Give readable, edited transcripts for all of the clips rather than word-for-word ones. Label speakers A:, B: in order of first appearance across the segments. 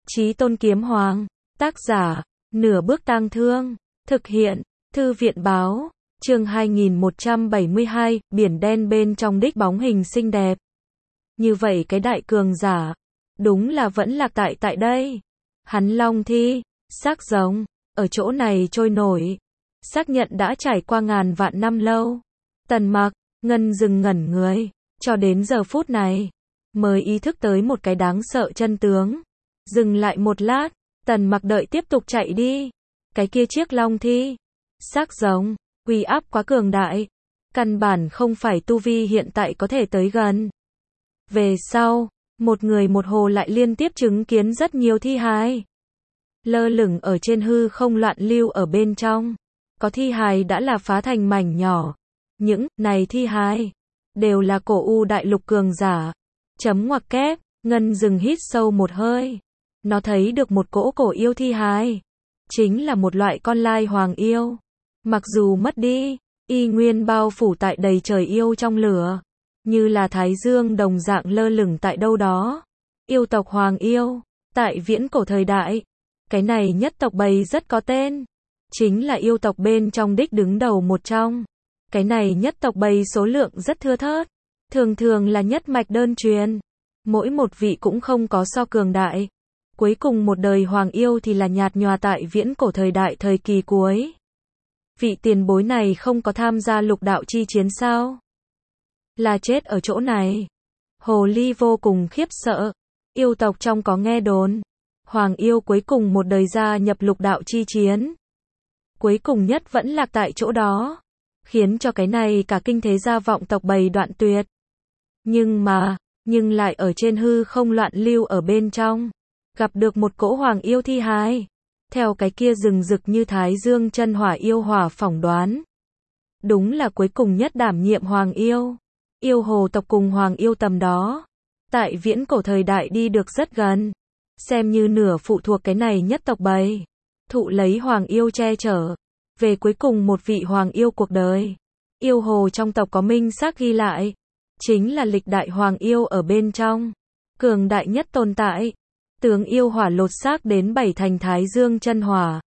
A: Chí Tôn Kiếm Hoàng, tác giả, Nửa Bước Tang Thương, thực hiện, Thư viện báo, chương 2172, biển đen bên trong đích bóng hình xinh đẹp. Như vậy cái đại cường giả, đúng là vẫn lạc tại đây. Hắn long thi, xác rồng, ở chỗ này trôi nổi. Xác nhận đã trải qua ngàn vạn năm lâu. Tần Mặc, Ngân dừng ngẩn người, cho đến giờ phút này, mới ý thức tới một cái đáng sợ chân tướng. Dừng lại một lát, Tần Mặc đợi tiếp tục chạy đi. Cái kia chiếc long thi, xác rồng, uy áp quá cường đại. Căn bản không phải tu vi hiện tại có thể tới gần. Về sau, một người một hồ lại liên tiếp chứng kiến rất nhiều thi hài. Lơ lửng ở trên hư không loạn lưu ở bên trong. Có thi hài đã là phá thành mảnh nhỏ. Những này thi hài đều là cổ u đại lục cường giả. Chấm ngoặc kép, Ngân dừng hít sâu một hơi. Nó thấy được một cỗ cổ yêu thi hài. Chính là một loại con lai hoàng yêu. Mặc dù mất đi, y nguyên bao phủ tại đầy trời yêu trong lửa. Như là thái dương đồng dạng lơ lửng tại đâu đó. Yêu tộc hoàng yêu, tại viễn cổ thời đại. Cái này nhất tộc bầy rất có tên. Chính là yêu tộc bên trong đích đứng đầu một trong. Cái này nhất tộc bầy số lượng rất thưa thớt. Thường thường là nhất mạch đơn truyền. Mỗi một vị cũng không có so cường đại. Cuối cùng một đời hoàng yêu thì là nhạt nhòa tại viễn cổ thời đại thời kỳ cuối. Vị tiền bối này không có tham gia lục đạo chi chiến sao? Là chết ở chỗ này. Hồ ly vô cùng khiếp sợ. Yêu tộc trong có nghe đồn. Hoàng yêu cuối cùng một đời gia nhập lục đạo chi chiến. Cuối cùng nhất vẫn lạc tại chỗ đó. Khiến cho cái này cả kinh thế gia vọng tộc bầy đoạn tuyệt. Nhưng lại ở trên hư không loạn lưu ở bên trong. Gặp được một cỗ hoàng yêu thi hài. Theo cái kia rừng rực như thái dương chân hỏa yêu hỏa phỏng đoán. Đúng là cuối cùng nhất đảm nhiệm hoàng yêu. Yêu hồ tộc cùng hoàng yêu tầm đó. Tại viễn cổ thời đại đi được rất gần. Xem như nửa phụ thuộc cái này nhất tộc bầy. Thụ lấy hoàng yêu che chở. Về cuối cùng một vị hoàng yêu cuộc đời. Yêu hồ trong tộc có minh xác ghi lại. Chính là lịch đại hoàng yêu ở bên trong. Cường đại nhất tồn tại. Tướng yêu hỏa lột xác đến 7 thành thái dương chân hỏa.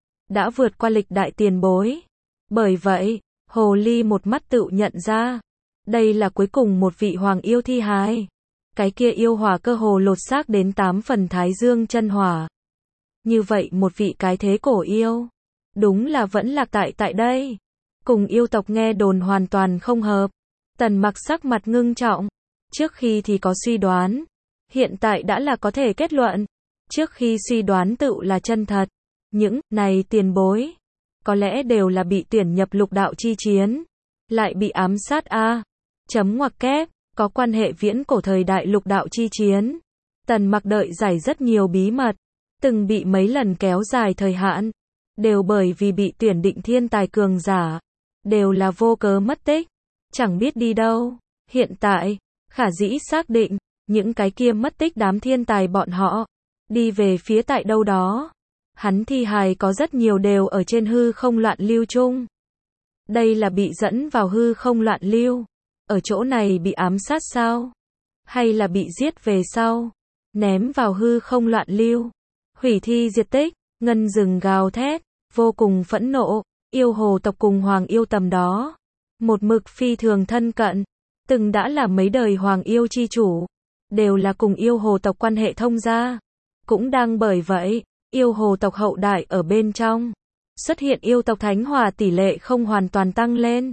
A: Đã vượt qua lịch đại tiền bối. Bởi vậy, hồ ly một mắt tự nhận ra. Đây là cuối cùng một vị hoàng yêu thi hài. Cái kia yêu hỏa cơ hồ lột xác đến 8 phần thái dương chân hỏa. Như vậy một vị cái thế cổ yêu. Đúng là vẫn lạc tại đây. Cùng yêu tộc nghe đồn hoàn toàn không hợp. Tần Mặc sắc mặt ngưng trọng. Trước khi thì có suy đoán. Hiện tại đã là có thể kết luận. Trước khi suy đoán tự là chân thật. Những này tiền bối. Có lẽ đều là bị tuyển nhập lục đạo chi chiến. Lại bị ám sát a. Chấm ngoặc kép. Có quan hệ viễn cổ thời đại lục đạo chi chiến. Tần Mặc đợi giải rất nhiều bí mật. Từng bị mấy lần kéo dài thời hạn. Đều bởi vì bị tuyển định thiên tài cường giả. Đều là vô cớ mất tích. Chẳng biết đi đâu. Hiện tại, khả dĩ xác định. Những cái kia mất tích đám thiên tài bọn họ. Đi về phía tại đâu đó. Hắn thi hài có rất nhiều đều ở trên hư không loạn lưu chung. Đây là bị dẫn vào hư không loạn lưu. Ở chỗ này bị ám sát sao? Hay là bị giết về sau? Ném vào hư không loạn lưu. Hủy thi diệt tích. Ngân rừng gào thét. Vô cùng phẫn nộ. Yêu hồ tộc cùng hoàng yêu tầm đó. Một mực phi thường thân cận. Từng đã là mấy đời hoàng yêu chi chủ. Đều là cùng yêu hồ tộc quan hệ thông gia. Cũng đang bởi vậy, yêu hồ tộc hậu đại ở bên trong. Xuất hiện yêu tộc thánh hỏa tỷ lệ không hoàn toàn tăng lên.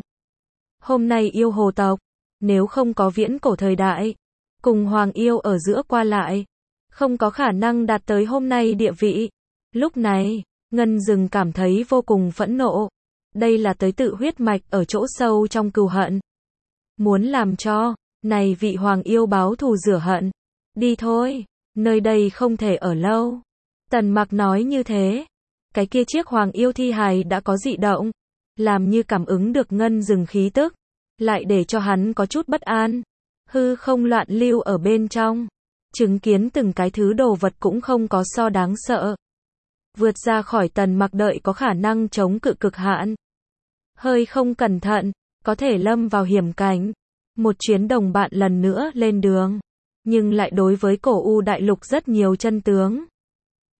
A: Hôm nay yêu hồ tộc, nếu không có viễn cổ thời đại, cùng hoàng yêu ở giữa qua lại, không có khả năng đạt tới hôm nay địa vị. Lúc này, Ngân dừng cảm thấy vô cùng phẫn nộ. Đây là tới tự huyết mạch ở chỗ sâu trong cừu hận. Muốn làm cho này vị hoàng yêu báo thù rửa hận. Đi thôi, nơi đây không thể ở lâu. Tần Mặc nói như thế. Cái kia chiếc hoàng yêu thi hài đã có dị động. Làm như cảm ứng được Ngân dừng khí tức. Lại để cho hắn có chút bất an. Hư không loạn lưu ở bên trong. Chứng kiến từng cái thứ đồ vật cũng không có so đáng sợ. Vượt ra khỏi Tần Mặc đợi có khả năng chống cự cực hạn. Hơi không cẩn thận, có thể lâm vào hiểm cảnh. Một chuyến đồng bạn lần nữa lên đường. Nhưng lại đối với cổ u đại lục rất nhiều chân tướng.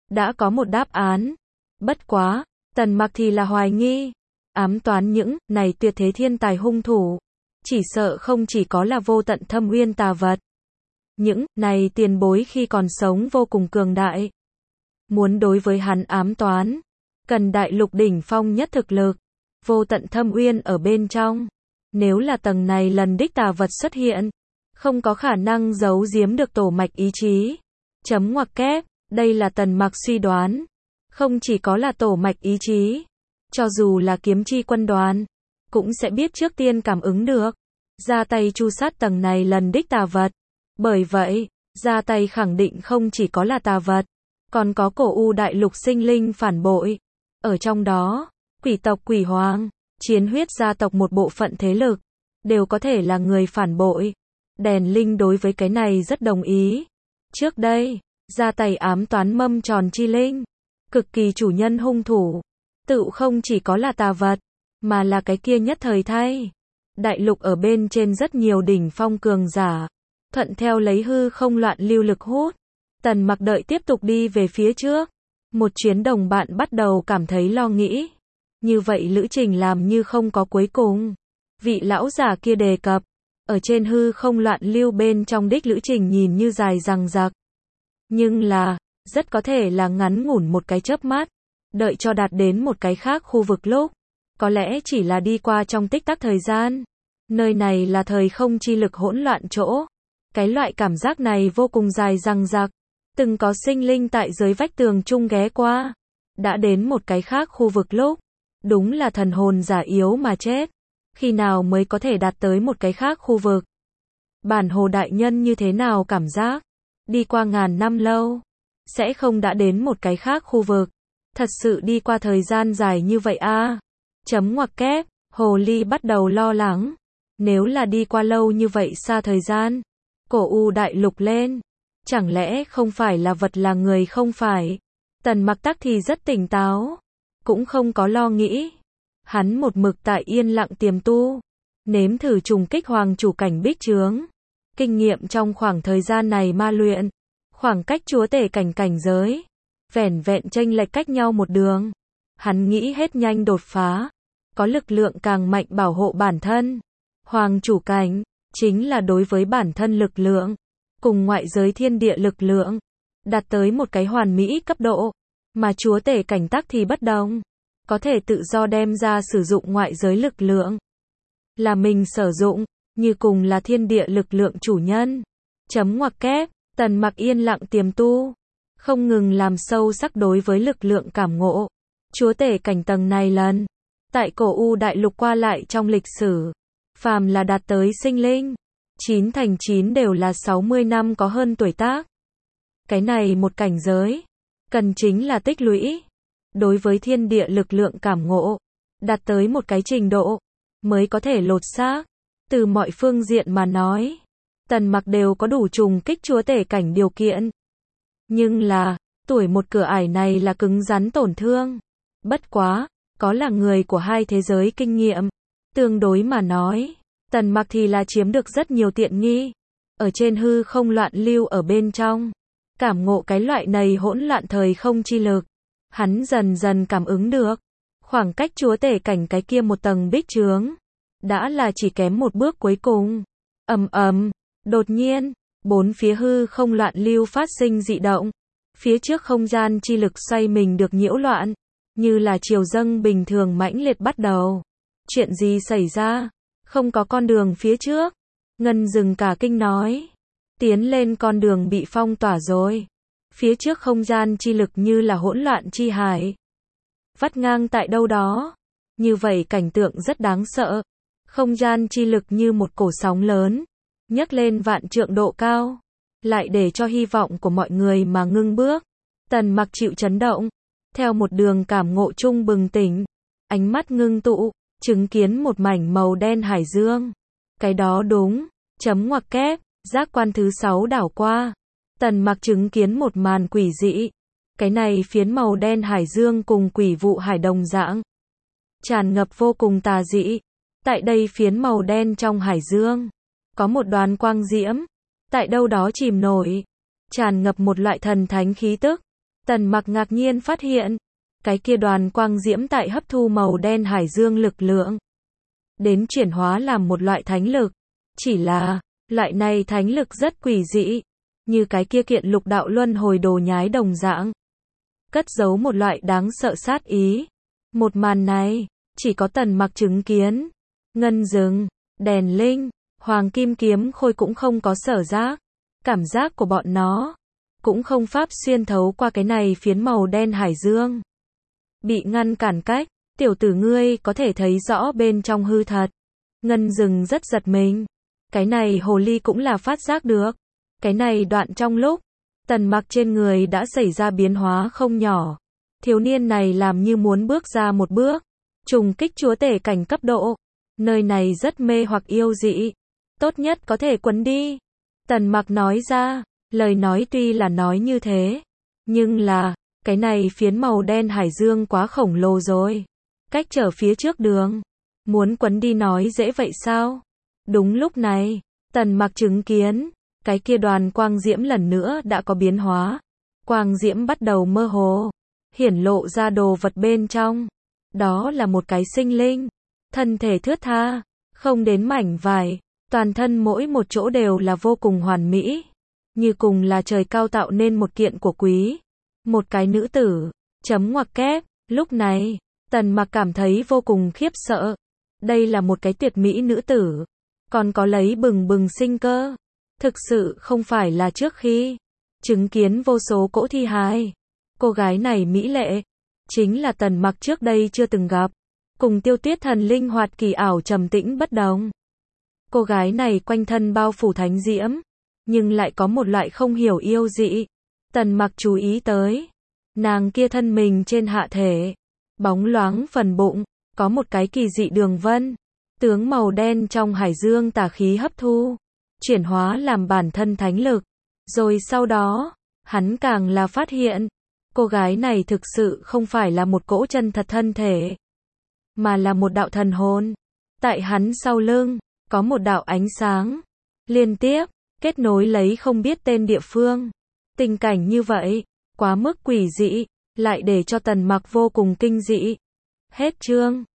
A: đã có một đáp án. Bất quá, Tần Mặc thì là hoài nghi. Ám toán những này tuyệt thế thiên tài hung thủ. Chỉ sợ không chỉ có là vô tận thâm uyên tà vật. Những này tiền bối khi còn sống vô cùng cường đại. Muốn đối với hắn ám toán, cần đại lục đỉnh phong nhất thực lực. Vô tận thâm uyên ở bên trong. Nếu là tầng này lần đích tà vật xuất hiện, không có khả năng giấu giếm được tổ mạch ý chí. Chấm ngoặc kép, đây là Tần Mặc suy đoán. Không chỉ có là tổ mạch ý chí, cho dù là kiếm chi quân đoàn, cũng sẽ biết trước tiên cảm ứng được. Ra tay chu sát tầng này lần đích tà vật. Bởi vậy, ra tay khẳng định không chỉ có là tà vật, còn có cổ u đại lục sinh linh phản bội. Ở trong đó, quỷ tộc quỷ hoàng, chiến huyết gia tộc một bộ phận thế lực, đều có thể là người phản bội. Đèn Linh đối với cái này rất đồng ý. Trước đây, ra tay ám toán mâm tròn chi linh, cực kỳ chủ nhân hung thủ, tự không chỉ có là tà vật, mà là cái kia nhất thời thay. Đại lục ở bên trên rất nhiều đỉnh phong cường giả, thuận theo lấy hư không loạn lưu lực hút. Tần Mặc đợi tiếp tục đi về phía trước. Một chuyến đồng bạn bắt đầu cảm thấy lo nghĩ. Như vậy lữ trình làm như không có cuối cùng. Vị lão giả kia đề cập, ở trên hư không loạn lưu bên trong đích lữ trình nhìn như dài dằng dặc. Nhưng là, rất có thể là ngắn ngủn một cái chớp mắt. Đợi cho đạt đến một cái khác khu vực lúc, có lẽ chỉ là đi qua trong tích tắc thời gian. Nơi này là thời không chi lực hỗn loạn chỗ. Cái loại cảm giác này vô cùng dài dằng dặc. Từng có sinh linh tại dưới vách tường chung ghé qua. Đã đến một cái khác khu vực lúc, đúng là thần hồn giả yếu mà chết. Khi nào mới có thể đạt tới một cái khác khu vực? Bản hồ đại nhân như thế nào cảm giác? Đi qua ngàn năm lâu, sẽ không đã đến một cái khác khu vực. Thật sự đi qua thời gian dài như vậy à? Chấm ngoặc kép, hồ ly bắt đầu lo lắng. Nếu là đi qua lâu như vậy xa thời gian, cổ u đại lục lên, chẳng lẽ không phải là vật là người không phải? Tần Mặc tắc thì rất tỉnh táo, cũng không có lo nghĩ. Hắn một mực tại yên lặng tiềm tu, nếm thử trùng kích hoàng chủ cảnh bích trướng. Kinh nghiệm trong khoảng thời gian này ma luyện, khoảng cách chúa tể cảnh giới, vẻn vẹn chênh lệch cách nhau một đường. Hắn nghĩ hết nhanh đột phá, có lực lượng càng mạnh bảo hộ bản thân. Hoàng chủ cảnh, chính là đối với bản thân lực lượng, cùng ngoại giới thiên địa lực lượng, đạt tới một cái hoàn mỹ cấp độ, mà chúa tể cảnh tắc thì bất đồng. Có thể tự do đem ra sử dụng ngoại giới lực lượng. Là mình sử dụng, như cùng là thiên địa lực lượng chủ nhân. Chấm ngoặc kép, Tần Mặc yên lặng tiềm tu, không ngừng làm sâu sắc đối với lực lượng cảm ngộ. Chúa tể cảnh tầng này lần, tại cổ u đại lục qua lại trong lịch sử, phàm là đạt tới sinh linh, 9 thành 9 đều là 60 năm có hơn tuổi tác. Cái này một cảnh giới, cần chính là tích lũy. Đối với thiên địa lực lượng cảm ngộ, đạt tới một cái trình độ, mới có thể lột xác. Từ mọi phương diện mà nói, Tần Mặc đều có đủ trùng kích chúa tể cảnh điều kiện. Nhưng là, tuổi một cửa ải này là cứng rắn tổn thương. Bất quá, có là người của hai thế giới kinh nghiệm. Tương đối mà nói, Tần Mặc thì là chiếm được rất nhiều tiện nghi. Ở trên hư không loạn lưu ở bên trong, cảm ngộ cái loại này hỗn loạn thời không chi lực. Hắn dần dần cảm ứng được, khoảng cách chúa tể cảnh cái kia một tầng bích trướng, đã là chỉ kém một bước cuối cùng. Đột nhiên, bốn phía hư không loạn lưu phát sinh dị động. Phía trước không gian chi lực xoay mình được nhiễu loạn, như là triều dâng bình thường mãnh liệt bắt đầu. Chuyện gì xảy ra? Không có con đường phía trước. Ngân Dừng cả kinh nói. Tiến lên con đường bị phong tỏa rồi. Phía trước không gian chi lực như là hỗn loạn chi hải, vắt ngang tại đâu đó. Như vậy cảnh tượng rất đáng sợ. Không gian chi lực như một cổ sóng lớn, nhấc lên vạn trượng độ cao, lại để cho hy vọng của mọi người mà ngưng bước. Tần Mặc chịu chấn động, theo một đường cảm ngộ chung bừng tỉnh, ánh mắt ngưng tụ, chứng kiến một mảnh màu đen hải dương. Cái đó đúng, chấm ngoặc kép, giác quan thứ 6 đảo qua. Tần Mặc chứng kiến một màn quỷ dị. Cái này phiến màu đen hải dương cùng quỷ vụ hải đồng dạng, tràn ngập vô cùng tà dị. Tại đây phiến màu đen trong hải dương, có một đoàn quang diễm, tại đâu đó chìm nổi, tràn ngập một loại thần thánh khí tức. Tần Mặc ngạc nhiên phát hiện, cái kia đoàn quang diễm tại hấp thu màu đen hải dương lực lượng, đến chuyển hóa làm một loại thánh lực. Chỉ là, loại này thánh lực rất quỷ dị, như cái kia kiện lục đạo luân hồi đồ nhái đồng dạng, cất giấu một loại đáng sợ sát ý. Một màn này, chỉ có Tần Mặc chứng kiến. Ngân rừng, đèn linh, hoàng kim kiếm khôi cũng không có sở giác. Cảm giác của bọn nó, cũng không pháp xuyên thấu qua cái này phiến màu đen hải dương. Bị ngăn cản cách, tiểu tử ngươi có thể thấy rõ bên trong hư thật. Ngân rừng rất giật mình. Cái này hồ ly cũng là phát giác được. Cái này đoạn trong lúc, Tần Mặc trên người đã xảy ra biến hóa không nhỏ. Thiếu niên này làm như muốn bước ra một bước, trùng kích chúa tể cảnh cấp độ. Nơi này rất mê hoặc yêu dị. Tốt nhất có thể quấn đi. Tần Mặc nói ra, lời nói tuy là nói như thế, nhưng là, cái này phiến màu đen hải dương quá khổng lồ rồi. Cách trở phía trước đường. Muốn quấn đi nói dễ vậy sao? Đúng lúc này, Tần Mặc chứng kiến, cái kia đoàn quang diễm lần nữa đã có biến hóa. Quang diễm bắt đầu mơ hồ, hiển lộ ra đồ vật bên trong. Đó là một cái sinh linh, thân thể thướt tha, không đến mảnh vải, toàn thân mỗi một chỗ đều là vô cùng hoàn mỹ, như cùng là trời cao tạo nên một kiện của quý. Một cái nữ tử, chấm ngoặc kép. Lúc này, Tần Mặc cảm thấy vô cùng khiếp sợ. Đây là một cái tuyệt mỹ nữ tử, còn có lấy bừng bừng sinh cơ. Thực sự không phải là trước khi chứng kiến vô số cỗ thi hài. Cô gái này mỹ lệ, chính là Tần Mặc trước đây chưa từng gặp. Cùng Tiêu Tuyết Thần linh hoạt kỳ ảo trầm tĩnh bất đồng. Cô gái này quanh thân bao phủ thánh diễm, nhưng lại có một loại không hiểu yêu dị. Tần Mặc chú ý tới, nàng kia thân mình trên hạ thể, bóng loáng phần bụng, có một cái kỳ dị đường vân, tướng màu đen trong hải dương tà khí hấp thu, chuyển hóa làm bản thân thánh lực. Rồi sau đó, hắn càng là phát hiện, cô gái này thực sự không phải là một cỗ chân thật thân thể, mà là một đạo thần hồn. Tại hắn sau lưng, có một đạo ánh sáng, liên tiếp, kết nối lấy không biết tên địa phương. Tình cảnh như vậy, quá mức quỷ dị, lại để cho Tần Mặc vô cùng kinh dị. Hết chương.